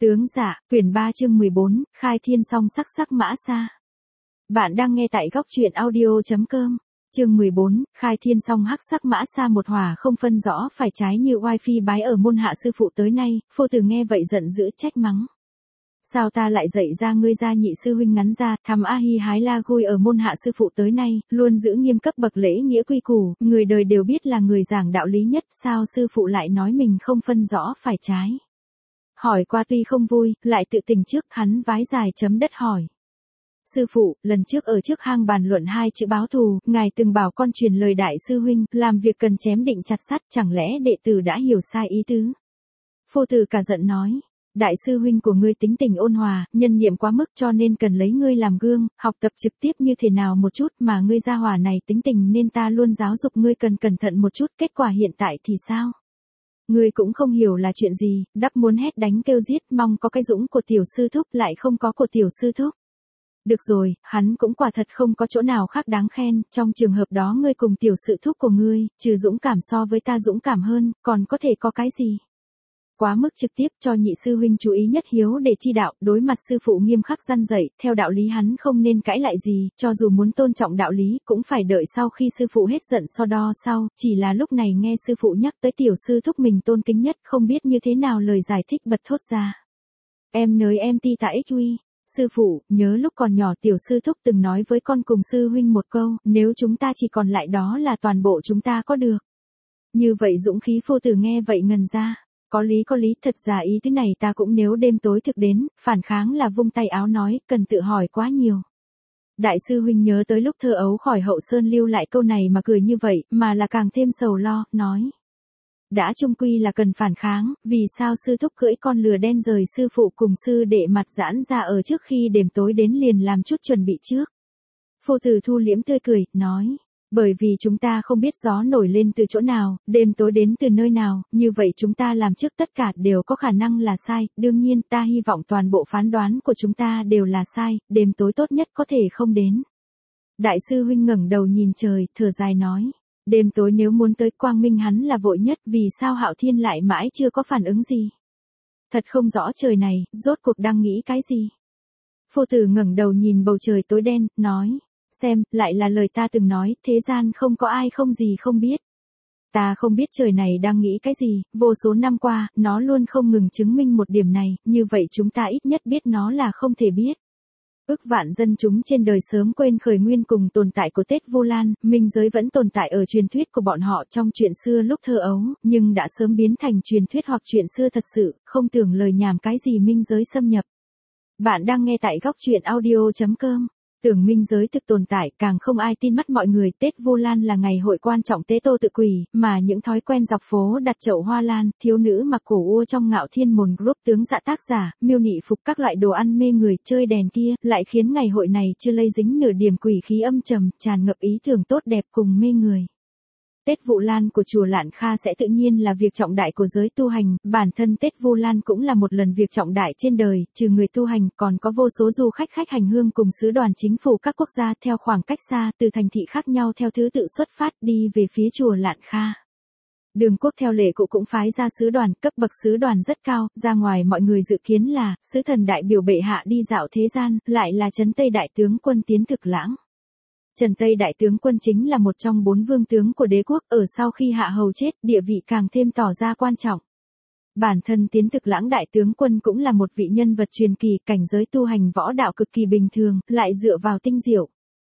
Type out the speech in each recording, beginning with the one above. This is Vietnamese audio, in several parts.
Tướng dạ, quyển 3 chương 14, khai thiên song sắc sắc mã xa. Bạn đang nghe tại góc truyện audio.com. Chương 14, khai thiên song hắc sắc mã xa một hỏa không phân rõ phải trái như oai phi bái ở môn hạ sư phụ tới nay, Phô Tử nghe vậy giận dữ trách mắng. Sao ta lại dạy ra ngươi ra nhị sư huynh ngắn ra, thầm a hi hái la gôi ở môn hạ sư phụ tới nay, luôn giữ nghiêm cấp bậc lễ nghĩa quy củ, người đời đều biết là người giảng đạo lý nhất, sao sư phụ lại nói mình không phân rõ phải trái. Hỏi qua tuy không vui, lại tự tình trước hắn vái dài chấm đất hỏi. Sư phụ, lần trước ở trước hang bàn luận hai chữ báo thù, ngài từng bảo con truyền lời đại sư huynh, làm việc cần chém định chặt sắt, chẳng lẽ đệ tử đã hiểu sai ý tứ? Phô Tử cả giận nói, đại sư huynh của ngươi tính tình ôn hòa, nhân niệm quá mức cho nên cần lấy ngươi làm gương, học tập trực tiếp như thế nào một chút mà ngươi gia hỏa này tính tình nên ta luôn giáo dục ngươi cần cẩn thận một chút, kết quả hiện tại thì sao? Ngươi cũng không hiểu là chuyện gì, đắp muốn hét đánh kêu giết mong có cái dũng của tiểu sư thúc lại không có của tiểu sư thúc. Được rồi, hắn cũng quả thật không có chỗ nào khác đáng khen, trong trường hợp đó ngươi cùng tiểu sư thúc của ngươi, trừ dũng cảm so với ta dũng cảm hơn, còn có thể có cái gì? Quá mức trực tiếp cho nhị sư huynh chú ý nhất hiếu để chi đạo, đối mặt sư phụ nghiêm khắc răn dạy, theo đạo lý hắn không nên cãi lại gì, cho dù muốn tôn trọng đạo lý, cũng phải đợi sau khi sư phụ hết giận so đo sau, chỉ là lúc này nghe sư phụ nhắc tới tiểu sư thúc mình tôn kính nhất, không biết như thế nào lời giải thích bật thốt ra. Em nới em ti tạ ích uy. Sư phụ, nhớ lúc còn nhỏ tiểu sư thúc từng nói với con cùng sư huynh một câu, nếu chúng ta chỉ còn lại đó là toàn bộ chúng ta có được. Như vậy dũng khí Phô Tử nghe vậy ngần ra. Có lý, thật ra ý thứ này ta cũng nếu đêm tối thực đến, phản kháng là vung tay áo nói, cần tự hỏi quá nhiều. Đại sư huynh nhớ tới lúc thơ ấu khỏi Hậu Sơn lưu lại câu này mà cười như vậy, mà là càng thêm sầu lo, nói. Đã chung quy là cần phản kháng, vì sao sư thúc cưỡi con lừa đen rời sư phụ cùng sư đệ mặt giãn ra ở trước khi đêm tối đến liền làm chút chuẩn bị trước. Phô Tử thu liễm tươi cười, nói. Bởi vì chúng ta không biết gió nổi lên từ chỗ nào, đêm tối đến từ nơi nào, như vậy chúng ta làm trước tất cả đều có khả năng là sai, đương nhiên ta hy vọng toàn bộ phán đoán của chúng ta đều là sai, đêm tối tốt nhất có thể không đến. Đại sư huynh ngẩng đầu nhìn trời, thở dài nói, đêm tối nếu muốn tới quang minh hắn là vội nhất, vì sao Hạo Thiên lại mãi chưa có phản ứng gì? Thật không rõ trời này, rốt cuộc đang nghĩ cái gì? Phô Tử ngẩng đầu nhìn bầu trời tối đen, nói. Xem, lại là lời ta từng nói, thế gian không có ai không gì không biết. Ta không biết trời này đang nghĩ cái gì, vô số năm qua, nó luôn không ngừng chứng minh một điểm này, như vậy chúng ta ít nhất biết nó là không thể biết. Ức vạn dân chúng trên đời sớm quên khởi nguyên cùng tồn tại của Tết Vu Lan, minh giới vẫn tồn tại ở truyền thuyết của bọn họ trong chuyện xưa lúc thơ ấu, nhưng đã sớm biến thành truyền thuyết hoặc chuyện xưa thật sự, không tưởng lời nhảm cái gì minh giới xâm nhập. Bạn đang nghe tại góc truyện audio.com. Tưởng minh giới thực tồn tại, càng không ai tin mắt mọi người, Tết Vu Lan là ngày hội quan trọng tế tô tự quỷ, mà những thói quen dọc phố đặt chậu hoa lan, thiếu nữ mặc cổ ua trong Ngạo Thiên Môn Group tướng dạ tác giả, miêu nị phục các loại đồ ăn mê người, chơi đèn kia, lại khiến ngày hội này chưa lây dính nửa điểm quỷ khí âm trầm, tràn ngập ý tưởng tốt đẹp cùng mê người. Tết Vu Lan của chùa Lạn Kha sẽ tự nhiên là việc trọng đại của giới tu hành, bản thân Tết Vu Lan cũng là một lần việc trọng đại trên đời, trừ người tu hành còn có vô số du khách hành hương cùng sứ đoàn chính phủ các quốc gia theo khoảng cách xa từ thành thị khác nhau theo thứ tự xuất phát đi về phía chùa Lạn Kha. Đường quốc theo lệ cũ cũng phái ra sứ đoàn, cấp bậc sứ đoàn rất cao, ra ngoài mọi người dự kiến là, sứ thần đại biểu bệ hạ đi dạo thế gian, lại là Trấn Tây đại tướng quân Tiến Thực Lãng. Trần Tây đại tướng quân chính là một trong 4 vương tướng của đế quốc, ở sau khi Hạ Hầu chết, địa vị càng thêm tỏ ra quan trọng. Bản thân Tiến Thực Lãng đại tướng quân cũng là một vị nhân vật truyền kỳ, cảnh giới tu hành võ đạo cực kỳ bình thường, lại dựa vào tinh diệu.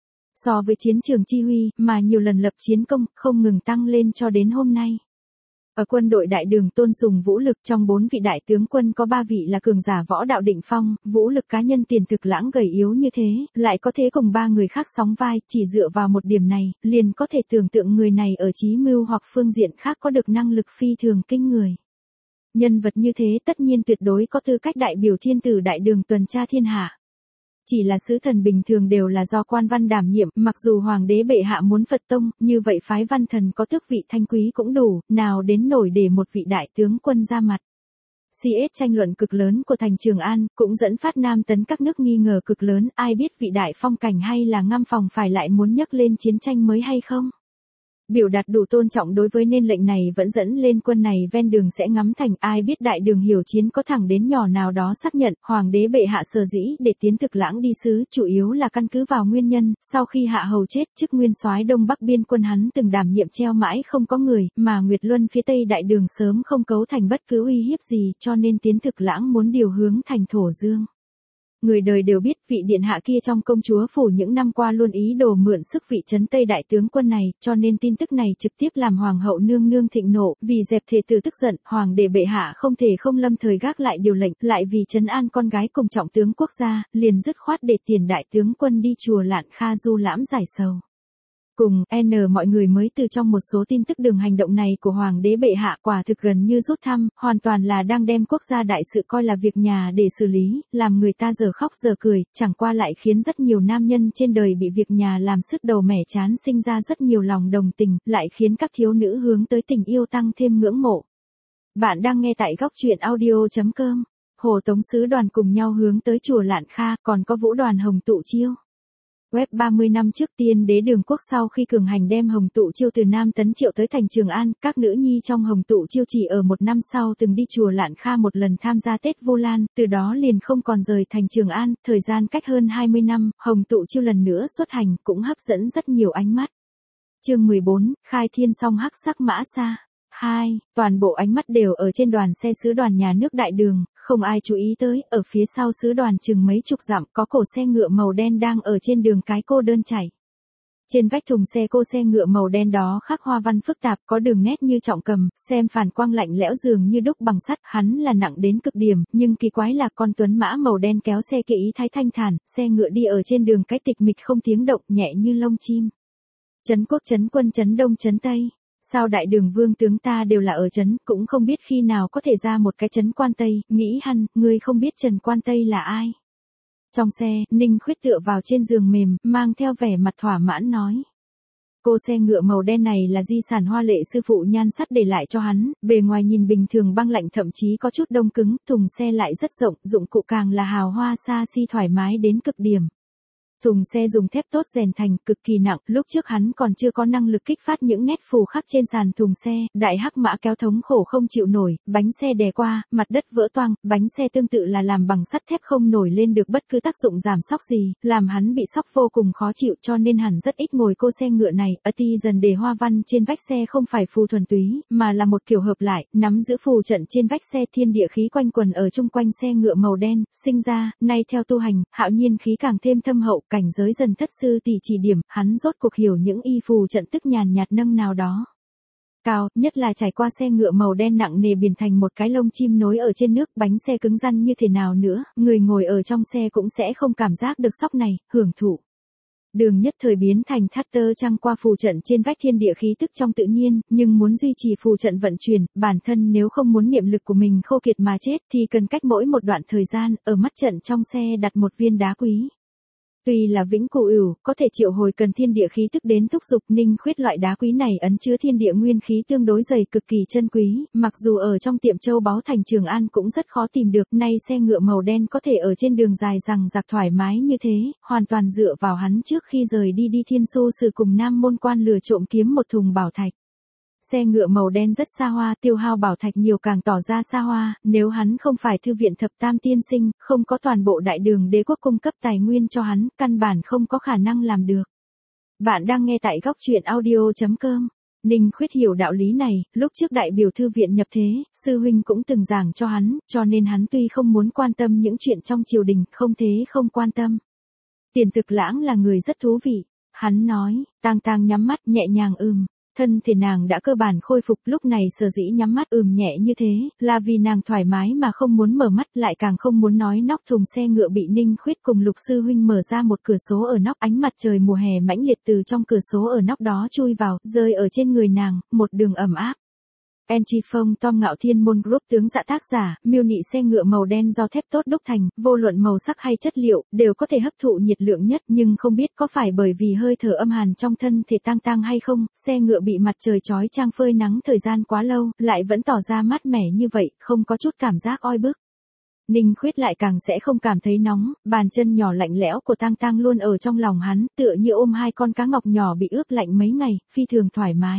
So với chiến trường chi huy, mà nhiều lần lập chiến công, không ngừng tăng lên cho đến hôm nay. Ở quân đội đại đường tôn sùng vũ lực, trong 4 vị đại tướng quân có 3 vị là cường giả võ đạo đỉnh phong, vũ lực cá nhân Tiền Thực Lãng gầy yếu như thế, lại có thế cùng 3 người khác sóng vai, chỉ dựa vào một điểm này, liền có thể tưởng tượng người này ở trí mưu hoặc phương diện khác có được năng lực phi thường kinh người. Nhân vật như thế tất nhiên tuyệt đối có tư cách đại biểu thiên tử đại đường tuần tra thiên hạ. Chỉ là sứ thần bình thường đều là do quan văn đảm nhiệm, mặc dù hoàng đế bệ hạ muốn Phật tông, như vậy phái văn thần có tước vị thanh quý cũng đủ, nào đến nổi để một vị đại tướng quân ra mặt. CS tranh luận cực lớn của thành Trường An, cũng dẫn phát Nam tấn các nước nghi ngờ cực lớn, ai biết vị đại phong cảnh hay là ngăm phòng phải lại muốn nhấc lên chiến tranh mới hay không? Biểu đạt đủ tôn trọng đối với nên lệnh này vẫn dẫn lên quân này ven đường sẽ ngắm thành, ai biết đại đường hiểu chiến có thẳng đến nhỏ nào đó xác nhận, hoàng đế bệ hạ sở dĩ để tiến Thực Lãng đi sứ, chủ yếu là căn cứ vào nguyên nhân, sau khi Hạ Hầu chết, chức nguyên soái Đông Bắc biên quân hắn từng đảm nhiệm treo mãi không có người, mà Nguyệt Luân phía Tây đại đường sớm không cấu thành bất cứ uy hiếp gì, cho nên tiến Thực Lãng muốn điều hướng thành Thổ Dương. Người đời đều biết vị điện hạ kia trong công chúa phủ những năm qua luôn ý đồ mượn sức vị trấn Tây đại tướng quân này, cho nên tin tức này trực tiếp làm hoàng hậu nương nương thịnh nộ, vì dẹp thể tử tức giận, hoàng đệ bệ hạ không thể không lâm thời gác lại điều lệnh, lại vì trấn an con gái cùng trọng tướng quốc gia, liền dứt khoát để tiền đại tướng quân đi chùa Lạn Kha du lãm giải sầu. Cùng mọi người mới từ trong một số tin tức đường hành động này của hoàng đế bệ hạ quả thực gần như rút thăm, hoàn toàn là đang đem quốc gia đại sự coi là việc nhà để xử lý, làm người ta giờ khóc giờ cười, chẳng qua lại khiến rất nhiều nam nhân trên đời bị việc nhà làm sứt đầu mẻ chán, sinh ra rất nhiều lòng đồng tình, lại khiến các thiếu nữ hướng tới tình yêu tăng thêm ngưỡng mộ. Bạn đang nghe tại góc truyện audio.com. Hồ Tống sứ đoàn cùng nhau hướng tới chùa Lạn Kha, còn có vũ đoàn Hồng Tụ Chiêu. Web 30 năm trước Tiên đế Đường Quốc sau khi cường hành đem Hồng Tụ Chiêu từ Nam Tấn Triệu tới thành Trường An, các nữ nhi trong Hồng Tụ Chiêu chỉ ở một năm sau từng đi chùa Lạn Kha một lần tham gia Tết Vu Lan, từ đó liền không còn rời thành Trường An, thời gian cách hơn 20 năm, Hồng Tụ Chiêu lần nữa xuất hành cũng hấp dẫn rất nhiều ánh mắt. Chương 14, khai thiên song hắc sắc mã xa. 2. Toàn bộ ánh mắt đều ở trên đoàn xe sứ đoàn nhà nước đại đường, không ai chú ý tới, ở phía sau sứ đoàn chừng mấy chục dặm có cổ xe ngựa màu đen đang ở trên đường cái cô đơn chảy. Trên vách thùng xe xe ngựa màu đen đó khắc hoa văn phức tạp, có đường nét như trọng cầm, xem phản quang lạnh lẽo dường như đúc bằng sắt, hắn là nặng đến cực điểm, nhưng kỳ quái là con tuấn mã màu đen kéo xe kỵ ý thái thanh thản, xe ngựa đi ở trên đường cái tịch mịch không tiếng động, nhẹ như lông chim. Trấn quốc trấn quân trấn đông trấn tây. Sao đại đường vương tướng ta đều là ở trấn, cũng không biết khi nào có thể ra một cái trấn quan Tây, nghĩ hằn, ngươi không biết Trần Quan Tây là ai. Trong xe, Ninh Khuyết tựa vào trên giường mềm, mang theo vẻ mặt thỏa mãn nói. Cô xe ngựa màu đen này là di sản hoa lệ sư phụ Nhan Sắt để lại cho hắn, bề ngoài nhìn bình thường băng lạnh thậm chí có chút đông cứng, thùng xe lại rất rộng, dụng cụ càng là hào hoa xa xi thoải mái đến cực điểm. Thùng xe dùng thép tốt rèn thành, cực kỳ nặng, lúc trước hắn còn chưa có năng lực kích phát những nét phù khắc trên sàn thùng xe, đại hắc mã kéo thống khổ không chịu nổi, bánh xe đè qua, mặt đất vỡ toang, bánh xe tương tự là làm bằng sắt thép không nổi lên được bất cứ tác dụng giảm xóc gì, làm hắn bị sóc vô cùng khó chịu cho nên hẳn rất ít ngồi cô xe ngựa này, ti dần đề hoa văn trên vách xe không phải phù thuần túy, mà là một kiểu hợp lại, nắm giữ phù trận trên vách xe thiên địa khí quanh quần ở chung quanh xe ngựa màu đen, sinh ra, nay theo tu hành, hạo nhiên khí càng thêm thâm hậu, cảnh giới dần thất sư tỷ chỉ điểm, hắn rốt cuộc hiểu những y phù trận tức nhàn nhạt nâng nào đó. Cao, nhất là trải qua xe ngựa màu đen nặng nề biến thành một cái lông chim nối ở trên nước, bánh xe cứng rắn như thế nào nữa, người ngồi ở trong xe cũng sẽ không cảm giác được sóc này, hưởng thụ. Đường nhất thời biến thành thắt tơ trăng qua phù trận trên vách thiên địa khí tức trong tự nhiên, nhưng muốn duy trì phù trận vận chuyển, bản thân nếu không muốn niệm lực của mình khô kiệt mà chết thì cần cách mỗi một đoạn thời gian, ở mắt trận trong xe đặt một viên đá quý. Tuy là vĩnh cửu ửu, có thể triệu hồi cần thiên địa khí tức đến thúc dục, Ninh Khuyết loại đá quý này ẩn chứa thiên địa nguyên khí tương đối dày cực kỳ chân quý, mặc dù ở trong tiệm châu báu thành Trường An cũng rất khó tìm được, nay xe ngựa màu đen có thể ở trên đường dài rằng rạc thoải mái như thế, hoàn toàn dựa vào hắn trước khi rời đi Thiên Xu Sử cùng Nam Môn Quan lừa trộm kiếm một thùng bảo thạch. Xe ngựa màu đen rất xa hoa, tiêu hao bảo thạch nhiều càng tỏ ra xa hoa, nếu hắn không phải thư viện thập tam tiên sinh, không có toàn bộ đại đường đế quốc cung cấp tài nguyên cho hắn, căn bản không có khả năng làm được. Bạn đang nghe tại góc truyện audio.com. Ninh Khuyết hiểu đạo lý này, lúc trước đại biểu thư viện nhập thế, sư huynh cũng từng giảng cho hắn, cho nên hắn tuy không muốn quan tâm những chuyện trong triều đình, không thế không quan tâm. Tiền Thực Lãng là người rất thú vị, hắn nói, Tang Tang nhắm mắt nhẹ nhàng thân thể nàng đã cơ bản khôi phục, lúc này sở dĩ nhắm mắt nhẹ như thế, là vì nàng thoải mái mà không muốn mở mắt, lại càng không muốn nói nóc thùng xe ngựa bị Ninh Khuyết cùng Lục sư huynh mở ra một cửa số ở nóc, ánh mặt trời mùa hè mãnh liệt từ trong cửa số ở nóc đó chui vào, rơi ở trên người nàng, một đường ẩm áp. Antiphon Tom Ngạo Thiên Môn Group tướng dạ tác giả, miêu nị xe ngựa màu đen do thép tốt đúc thành, vô luận màu sắc hay chất liệu, đều có thể hấp thụ nhiệt lượng nhất, nhưng không biết có phải bởi vì hơi thở âm hàn trong thân thể Tang Tang hay không, xe ngựa bị mặt trời chói chang phơi nắng thời gian quá lâu, lại vẫn tỏ ra mát mẻ như vậy, không có chút cảm giác oi bức. Ninh Khuyết lại càng sẽ không cảm thấy nóng, bàn chân nhỏ lạnh lẽo của Tang Tang luôn ở trong lòng hắn, tựa như ôm hai con cá ngọc nhỏ bị ướp lạnh mấy ngày, phi thường thoải mái.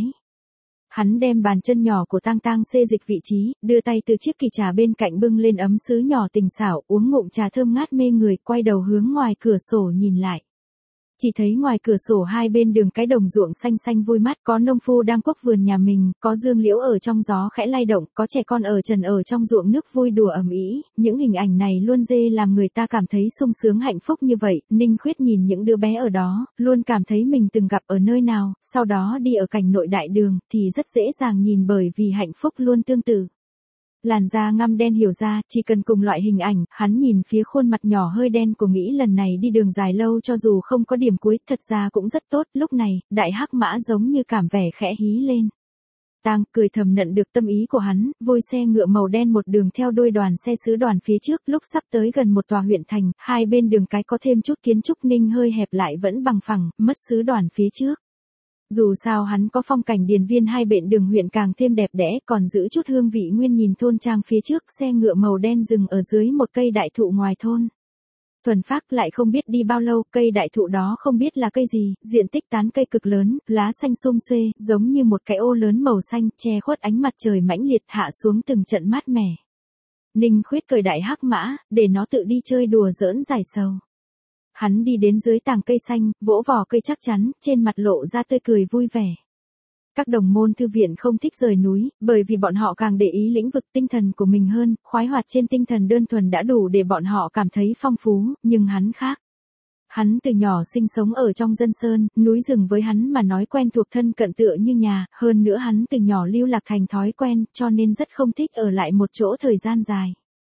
Hắn đem bàn chân nhỏ của Tang Tang xê dịch vị trí, đưa tay từ chiếc kỳ trà bên cạnh bưng lên ấm sứ nhỏ tình xảo, uống ngụm trà thơm ngát mê người, quay đầu hướng ngoài cửa sổ nhìn lại. Chỉ thấy ngoài cửa sổ hai bên đường cái đồng ruộng xanh xanh vui mắt, có nông phu đang cuốc vườn nhà mình, có dương liễu ở trong gió khẽ lay động, có trẻ con ở trần ở trong ruộng nước vui đùa ầm ĩ. Những hình ảnh này luôn dê làm người ta cảm thấy sung sướng hạnh phúc như vậy. Ninh Khuyết nhìn những đứa bé ở đó, luôn cảm thấy mình từng gặp ở nơi nào, sau đó đi ở cảnh nội đại đường, thì rất dễ dàng nhìn bởi vì hạnh phúc luôn tương tự. Làn da ngăm đen hiểu ra, chỉ cần cùng loại hình ảnh, hắn nhìn phía khuôn mặt nhỏ hơi đen của nghĩ lần này đi đường dài lâu cho dù không có điểm cuối, thật ra cũng rất tốt, lúc này, đại hắc mã giống như cảm vẻ khẽ hí lên. Tang cười thầm nhận được tâm ý của hắn, vôi xe ngựa màu đen một đường theo đuôi đoàn xe sứ đoàn phía trước, lúc sắp tới gần một tòa huyện thành, hai bên đường cái có thêm chút kiến trúc ninh hơi hẹp lại vẫn bằng phẳng, mất sứ đoàn phía trước. Dù sao hắn có phong cảnh điền viên hai bên đường huyện càng thêm đẹp đẽ, còn giữ chút hương vị nguyên nhìn thôn trang phía trước, xe ngựa màu đen dừng ở dưới một cây đại thụ ngoài thôn. Thuần Phác lại không biết đi bao lâu, cây đại thụ đó không biết là cây gì, diện tích tán cây cực lớn, lá xanh sum xuê, giống như một cái ô lớn màu xanh, che khuất ánh mặt trời mãnh liệt hạ xuống từng trận mát mẻ. Ninh Khuyết cởi đại hắc mã, để nó tự đi chơi đùa giỡn giải sầu. Hắn đi đến dưới tàng cây xanh, vỗ vỏ cây chắc chắn, trên mặt lộ ra tươi cười vui vẻ. Các đồng môn thư viện không thích rời núi, bởi vì bọn họ càng để ý lĩnh vực tinh thần của mình hơn, khoái hoạt trên tinh thần đơn thuần đã đủ để bọn họ cảm thấy phong phú, nhưng hắn khác. Hắn từ nhỏ sinh sống ở trong dân sơn, núi rừng với hắn mà nói quen thuộc thân cận tựa như nhà, hơn nữa hắn từ nhỏ lưu lạc thành thói quen, cho nên rất không thích ở lại một chỗ thời gian dài.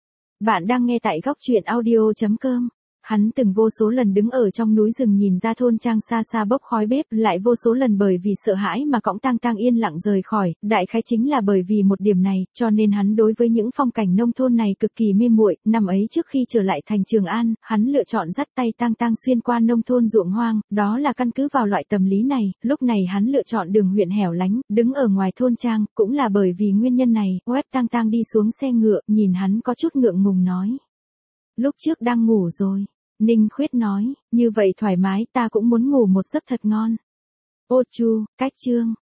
Bạn đang nghe tại góc truyện audio.com. Hắn từng vô số lần đứng ở trong núi rừng nhìn ra thôn trang xa xa bốc khói bếp, lại vô số lần bởi vì sợ hãi mà cõng Tang Tang yên lặng rời khỏi, đại khái chính là bởi vì một điểm này, cho nên hắn đối với những phong cảnh nông thôn này cực kỳ mê muội. Năm ấy trước khi trở lại thành Trường An, hắn lựa chọn dắt tay Tang Tang xuyên qua nông thôn ruộng hoang, đó là căn cứ vào loại tâm lý này, lúc này hắn lựa chọn đường huyện hẻo lánh, đứng ở ngoài thôn trang, cũng là bởi vì nguyên nhân này, web Tang Tang đi xuống xe ngựa, nhìn hắn có chút ngượng ngùng nói. Lúc trước đang ngủ rồi. Ninh Khuyết nói, như vậy thoải mái ta cũng muốn ngủ một giấc thật ngon. Ô chu, cách chương.